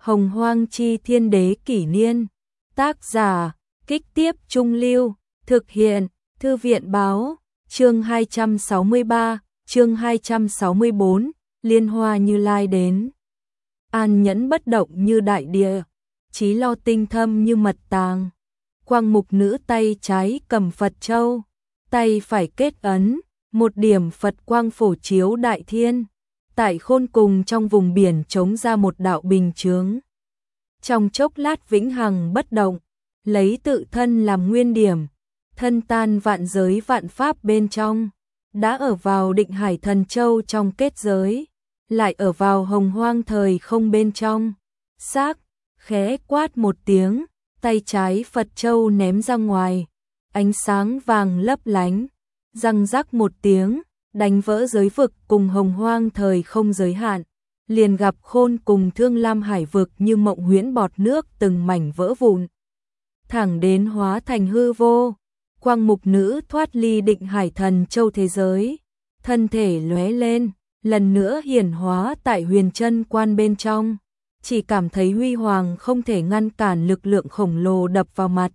Hồng Hoang Chi Thiên Đế Kỷ Niên. Tác giả, Kích Tiếp Trung Lưu. Thực hiện, Thư viện Báo. Chương 263, chương 264, Liên Hoa Như Lai đến. An nhẫn bất động như đại địa, trí lo tinh thâm như mật tàng. Quang mục nữ tay trái cầm Phật châu, tay phải kết ấn, một điểm Phật quang phổ chiếu đại thiên. Tại khôn cùng trong vùng biển trống ra một đạo bình chướng. Trong chốc lát vĩnh hằng bất động, lấy tự thân làm nguyên điểm, thân tan vạn giới vạn pháp bên trong, đã ở vào Định Hải Thần Châu trong kết giới, lại ở vào Hồng Hoang thời không bên trong. Xác, khẽ quát một tiếng, tay trái Phật châu ném ra ngoài, ánh sáng vàng lấp lánh, răng rắc một tiếng, đánh vỡ giới vực cùng Hồng Hoang thời không giới hạn, liền gặp khôn cùng Thương Lam hải vực như mộng huyễn bọt nước từng mảnh vỡ vụn, thẳng đến hóa thành hư vô. Quang mục nữ thoát ly Định Hải Thần Châu thế giới, thân thể lóe lên, lần nữa hiển hóa tại Huyền Chân Quan bên trong, chỉ cảm thấy huy hoàng không thể ngăn cản lực lượng khổng lồ đập vào mặt.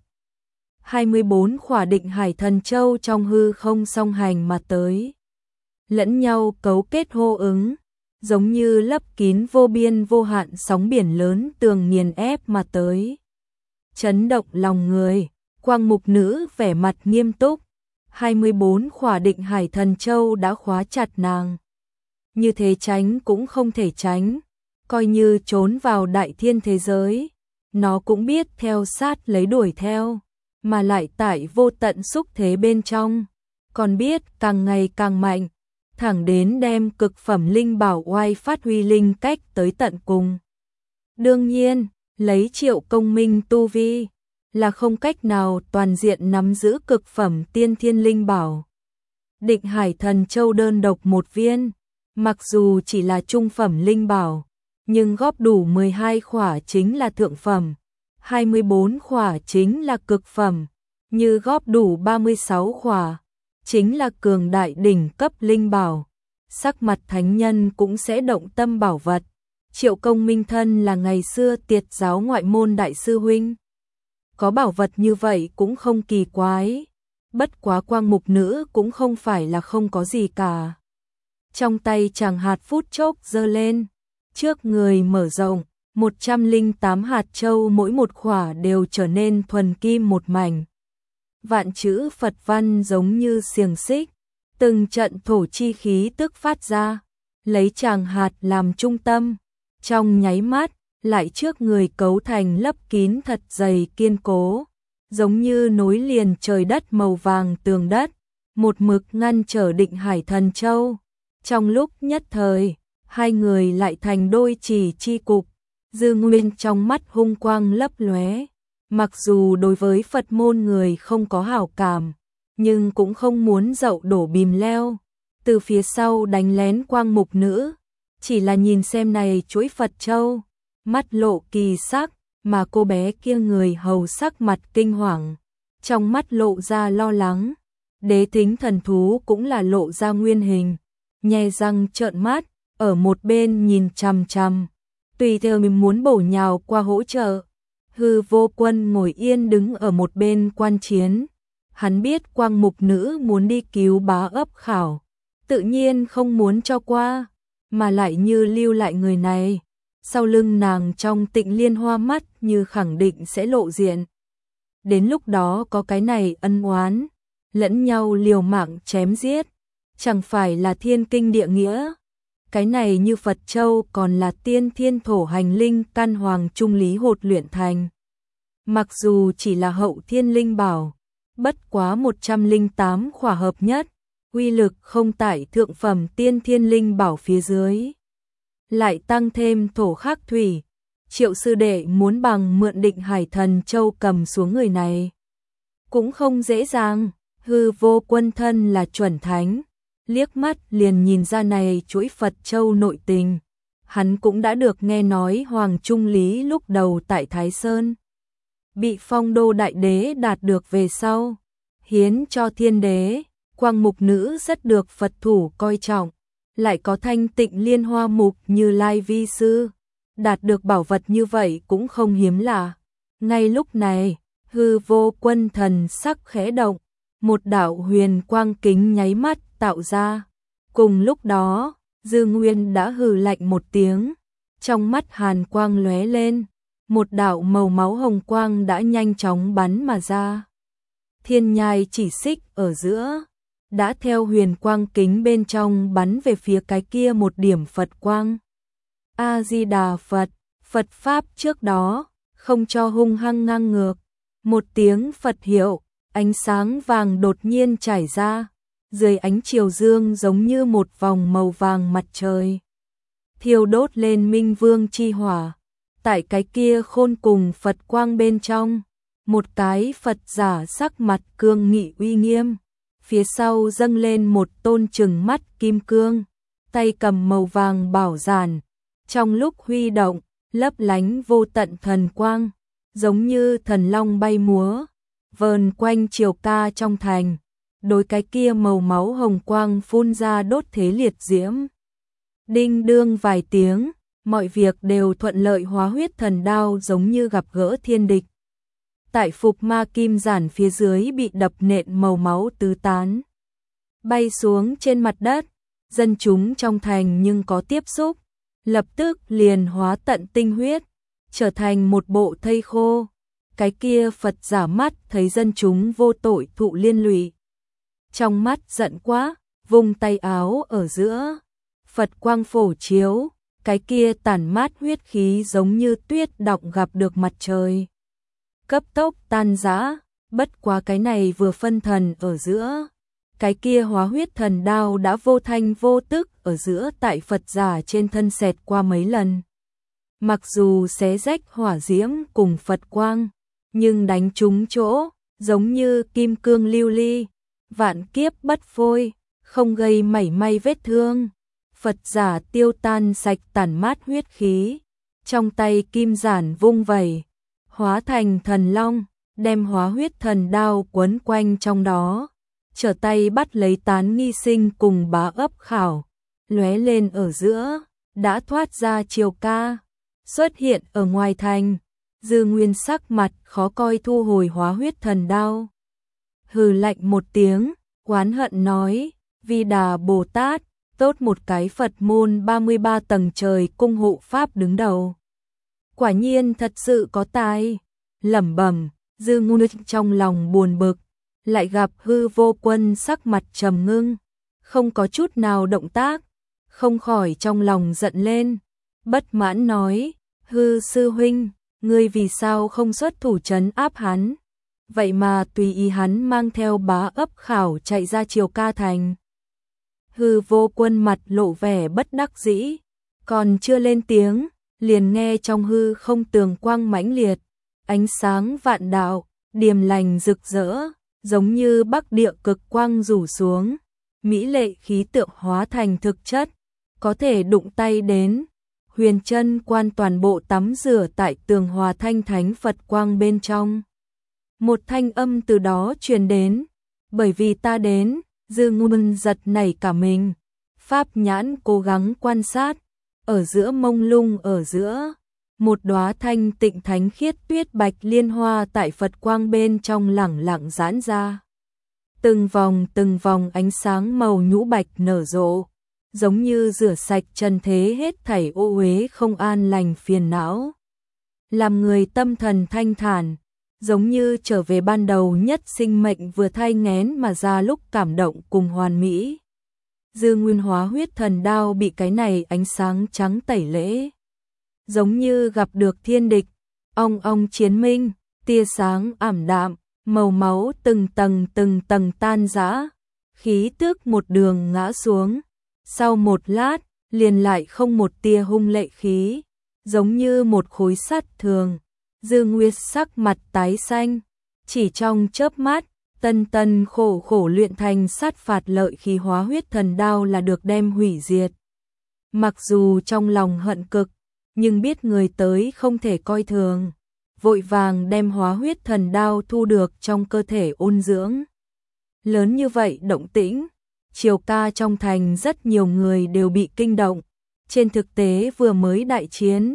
24 khỏa Định Hải Thần Châu trong hư không song hành mà tới, lẫn nhau cấu kết hô ứng, giống như lấp kín vô biên vô hạn sóng biển lớn tường nghiền ép mà tới. Chấn động lòng người, Quang mục nữ vẻ mặt nghiêm túc, 24 khỏa Định Hải Thần Châu đã khóa chặt nàng. Như thế tránh cũng không thể tránh, coi như trốn vào đại thiên thế giới, nó cũng biết theo sát lấy đuổi theo, mà lại tại vô tận xúc thế bên trong, còn biết càng ngày càng mạnh, thẳng đến đem cực phẩm linh bảo oai phát huy linh cách tới tận cùng. Đương nhiên, lấy Triệu Công Minh tu vi, là không cách nào toàn diện nắm giữ cực phẩm tiên thiên linh bảo. Định Hải Thần Châu đơn độc một viên, mặc dù chỉ là trung phẩm linh bảo, nhưng góp đủ 12 khỏa chính là thượng phẩm, 24 khỏa chính là cực phẩm, như góp đủ 36 khỏa, chính là cường đại đỉnh cấp linh bảo. Sắc mặt thánh nhân cũng sẽ động tâm bảo vật. Triệu Công Minh thân là ngày xưa Tiệt giáo ngoại môn đại sư huynh, có bảo vật như vậy cũng không kỳ quái. Bất quá quang mục nữ cũng không phải là không có gì cả. Trong tay chàng hạt phút chốc giơ lên, trước người mở rộng, 108 hạt châu mỗi một khỏa đều trở nên thuần kim một mảnh. Vạn chữ Phật văn giống như xiềng xích, từng trận thổ chi khí tức phát ra, lấy chàng hạt làm trung tâm, trong nháy mắt, lại trước người cấu thành lấp kín thật dày kiên cố, giống như nối liền trời đất màu vàng tường đất, một mực ngăn trở Định Hải Thần Châu. Trong lúc nhất thời, hai người lại thành đôi chỉ chi cục, Dư Nguyên trong mắt hung quang lấp lóe, mặc dù đối với Phật môn người không có hảo cảm, nhưng cũng không muốn dậu đổ bìm leo, từ phía sau đánh lén quang mục nữ, chỉ là nhìn xem này chuỗi Phật châu, mắt lộ kỳ sắc, mà cô bé kia người hầu sắc mặt kinh hoàng, trong mắt lộ ra lo lắng. Đế Thính thần thú cũng là lộ ra nguyên hình, nhe răng trợn mắt, ở một bên nhìn chằm chằm, tùy theo mình muốn bổ nhào qua hỗ trợ. Hư Vô Quân ngồi yên đứng ở một bên quan chiến, hắn biết quang mục nữ muốn đi cứu Bá Ấp Khảo, tự nhiên không muốn cho qua, mà lại như lưu lại người này. Sau lưng nàng trong Tịnh Liên Hoa mắt như khẳng định sẽ lộ diện. Đến lúc đó có cái này ân oán, lẫn nhau liều mạng chém giết, chẳng phải là thiên kinh địa nghĩa. Cái này như Phật Châu còn là tiên thiên thổ hành linh căn hoàng trung lý hột luyện thành. Mặc dù chỉ là hậu thiên linh bảo, bất quá 108 khỏa hợp nhất, uy lực không tại thượng phẩm tiên thiên linh bảo phía dưới. Lại tăng thêm thổ khắc thủy, Triệu sư đệ muốn bằng mượn Định Hải Thần Châu cầm xuống người này cũng không dễ dàng. Hư Vô Quân thân là chuẩn thánh, liếc mắt liền nhìn ra này chuỗi Phật Châu nội tình. Hắn cũng đã được nghe nói Hoàng Trung Lý lúc đầu tại Thái Sơn bị Phong Đô Đại Đế đạt được về sau, hiến cho Thiên Đế. Quang mục nữ rất được Phật thủ coi trọng, lại có thanh tịnh liên hoa mục Như Lai vi sư, đạt được bảo vật như vậy cũng không hiếm lạ. Ngay lúc này, Hư Vô Quân thần sắc khẽ động, một đạo huyền quang kính nháy mắt tạo ra. Cùng lúc đó, Dư Nguyên đã hừ lạnh một tiếng, trong mắt hàn quang lóe lên, một đạo màu máu hồng quang đã nhanh chóng bắn mà ra. Thiên nhai chỉ xích ở giữa, đã theo huyền quang kính bên trong bắn về phía cái kia một điểm Phật quang. A-di-đà Phật, Phật Pháp trước đó, không cho hung hăng ngang ngược. Một tiếng Phật hiệu, ánh sáng vàng đột nhiên trải ra, dưới ánh chiều dương giống như một vòng màu vàng mặt trời. Thiêu đốt lên Minh Vương chi hỏa, tại cái kia khôn cùng Phật quang bên trong, một cái Phật giả sắc mặt cương nghị uy nghiêm, phía sau dâng lên một tôn trừng mắt kim cương, tay cầm màu vàng bảo giản, trong lúc huy động, lấp lánh vô tận thần quang, giống như thần long bay múa, vờn quanh Triều Ca trong thành, đối cái kia màu máu hồng quang phun ra đốt thế liệt diễm. Đinh đương vài tiếng, mọi việc đều thuận lợi, hóa huyết thần đao giống như gặp gỡ thiên địch. Tại phục ma kim giản phía dưới bị đập nện màu máu tứ tán, bay xuống trên mặt đất, dân chúng trong thành nhưng có tiếp xúc, lập tức liền hóa tận tinh huyết, trở thành một bộ thây khô. Cái kia Phật giả mắt thấy dân chúng vô tội thụ liên lụy, trong mắt giận quá, vung tay áo ở giữa, Phật quang phổ chiếu, cái kia tản mát huyết khí giống như tuyết đọng gặp được mặt trời, cấp tốc tan rã. Bất quá cái này vừa phân thần ở giữa, cái kia hóa huyết thần đao đã vô thanh vô tức ở giữa tại Phật giả trên thân xẹt qua mấy lần. Mặc dù xé rách hỏa diễm cùng Phật quang, nhưng đánh trúng chỗ, giống như kim cương lưu ly, vạn kiếp bất phôi, không gây mảy may vết thương. Phật giả tiêu tan sạch tản mát huyết khí, trong tay kim giản vung vẩy, hóa thành thần long, đem hóa huyết thần đao quấn quanh trong đó, trở tay bắt lấy Tán Nghi Sinh cùng Bá Ấp Khảo, lóe lên ở giữa, đã thoát ra Triều Ca, xuất hiện ở ngoài thành. Dư Nguyên sắc mặt khó coi thu hồi hóa huyết thần đao, hừ lạnh một tiếng, oán hận nói: Vi Đà Bồ Tát, tốt một cái Phật môn 33 tầng trời cung hộ pháp đứng đầu, quả nhiên thật sự có tài. Lẩm bẩm, Dư Nguyên trong lòng buồn bực, lại gặp Hư Vô Quân sắc mặt trầm ngưng, không có chút nào động tác, không khỏi trong lòng giận lên, bất mãn nói: Hư sư huynh, ngươi vì sao không xuất thủ trấn áp hắn, vậy mà tùy ý hắn mang theo Bá Ấp Khảo chạy ra Triều Ca thành. Hư Vô Quân mặt lộ vẻ bất đắc dĩ, còn chưa lên tiếng, liền nghe trong hư không tường quang mãnh liệt, ánh sáng vạn đạo, điềm lành rực rỡ, giống như bắc địa cực quang rủ xuống, mỹ lệ khí tượng hóa thành thực chất, có thể đụng tay đến. Huyền Chân Quan toàn bộ tắm rửa tại tường hòa thanh thánh Phật quang bên trong. Một thanh âm từ đó truyền đến: bởi vì ta đến. Dư Nguyên giật nảy cả mình, pháp nhãn cố gắng quan sát, ở giữa mông lung ở giữa, một đóa thanh tịnh thánh khiết tuyết bạch liên hoa tại Phật quang bên trong lẳng lặng giãn ra. Từng vòng ánh sáng màu nhũ bạch nở rộ, giống như rửa sạch trần thế hết thảy ô uế không an lành phiền não, làm người tâm thần thanh thản, giống như trở về ban đầu nhất sinh mệnh vừa thai nghén mà ra lúc cảm động cùng hoàn mỹ. Dư Nguyên hóa huyết thần đao bị cái này ánh sáng trắng tẩy lễ, giống như gặp được thiên địch, ong ong chiến minh, tia sáng ảm đạm, màu máu từng tầng tan rã, khí tức một đường ngã xuống, sau một lát, liền lại không một tia hung lệ khí, giống như một khối sắt thường. Dư Nguyệt sắc mặt tái xanh, chỉ trong chớp mắt, tân khổ luyện thành sát phạt lợi khí hóa huyết thần đao là được đem hủy diệt. Mặc dù trong lòng hận cực, nhưng biết người tới không thể coi thường, vội vàng đem hóa huyết thần đao thu được trong cơ thể ôn dưỡng. Lớn như vậy động tĩnh, Triều Ca trong thành rất nhiều người đều bị kinh động. Trên thực tế vừa mới đại chiến,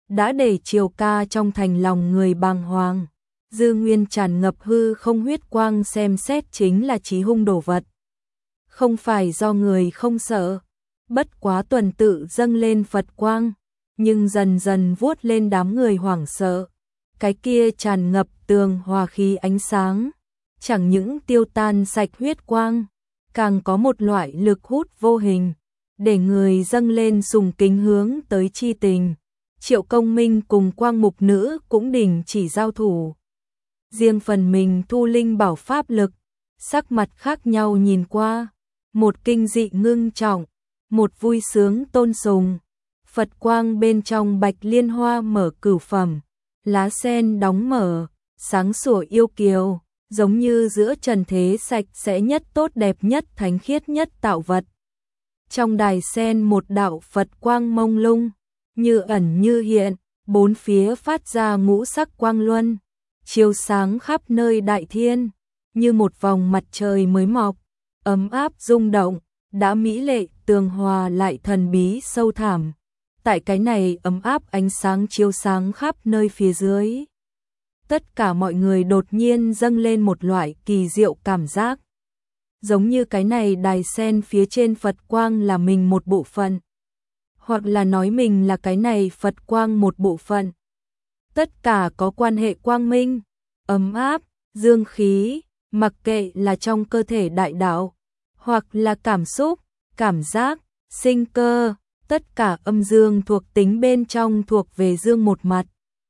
đã để Triều Ca trong thành lòng người bàng hoàng. Dư nguyên tràn ngập hư không huyết quang xem xét chính là chí hung đồ vật. Không phải do người không sợ, bất quá tuần tự dâng lên Phật quang, nhưng dần dần vuốt lên đám người hoảng sợ. Cái kia tràn ngập tường hòa khí ánh sáng, chẳng những tiêu tan sạch huyết quang, càng có một loại lực hút vô hình, để người dâng lên sùng kính hướng tới chi tình. Triệu Công Minh cùng Quang Mục Nữ cũng đình chỉ giao thủ. Riêng phần mình thu linh bảo pháp lực, sắc mặt khác nhau nhìn qua, một kinh dị ngưng trọng, một vui sướng tôn sùng. Phật quang bên trong bạch liên hoa mở cửu phẩm, lá sen đóng mở, sáng sủa yêu kiều, giống như giữa trần thế sạch sẽ nhất tốt đẹp nhất thánh khiết nhất tạo vật. Trong đài sen một đạo Phật quang mông lung, như ẩn như hiện, bốn phía phát ra ngũ sắc quang luân, chiếu sáng khắp nơi đại thiên, như một vòng mặt trời mới mọc, ấm áp rung động, đã mỹ lệ tường hòa lại thần bí sâu thẳm. Tại cái này ấm áp ánh sáng chiếu sáng khắp nơi phía dưới. Tất cả mọi người đột nhiên dâng lên một loại kỳ diệu cảm giác. Giống như cái này đài sen phía trên Phật quang là mình một bộ phận. Hoặc là nói mình là cái này Phật quang một bộ phận. Tất cả có quan hệ quang minh, ấm áp, dương khí, mặc kệ là trong cơ thể đại đạo, hoặc là cảm xúc, cảm giác, sinh cơ, tất cả âm dương thuộc tính bên trong thuộc về dương một mặt.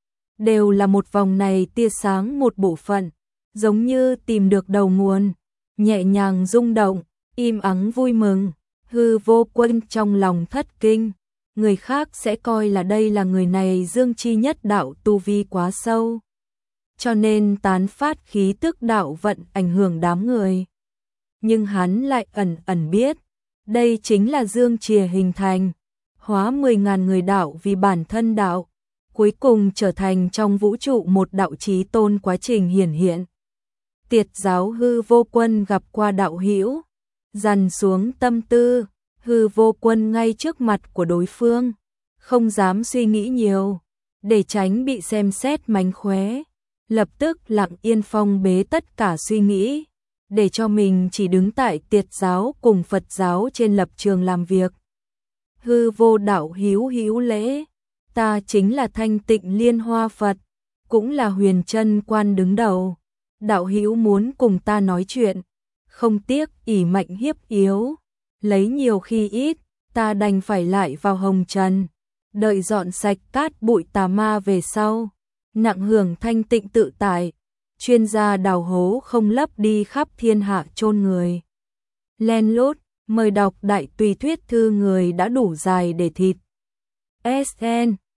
Đều là một vòng này tia sáng một bộ phận, giống như tìm được đầu nguồn, nhẹ nhàng rung động, im ắng vui mừng. Hư Vô Quân trong lòng thất kinh, người khác sẽ coi là đây là người này dương chi nhất đạo tu vi quá sâu, cho nên tán phát khí tức đạo vận ảnh hưởng đám người. Nhưng hắn lại ẩn ẩn biết, đây chính là dương chìa hình thành, hóa 10.000 người đạo vì bản thân đạo, cuối cùng trở thành trong vũ trụ một đạo chí tôn quá trình hiển hiện. Tiệt giáo Hư Vô Quân gặp qua đạo hữu, dằn xuống tâm tư, Hư Vô Quân ngay trước mặt của đối phương, không dám suy nghĩ nhiều, để tránh bị xem xét mánh khóe, lập tức lặng yên phong bế tất cả suy nghĩ, để cho mình chỉ đứng tại tiệt giáo cùng Phật giáo trên lập trường làm việc. Hư Vô đạo hữu lễ, ta chính là Thanh Tịnh Liên Hoa Phật, cũng là Huyền Chân Quan đứng đầu. Đạo hữu muốn cùng ta nói chuyện, không tiếc ỷ mạnh hiếp yếu, lấy nhiều khi ít, ta đành phải lại vào hồng trần, đợi dọn sạch cát bụi tà ma về sau, nặng hưởng thanh tịnh tự tại, chuyên gia đào hố không lấp đi khắp thiên hạ chôn người. Len lút, mời đọc đại tùy thuyết thư người đã đủ dài để thịt. SN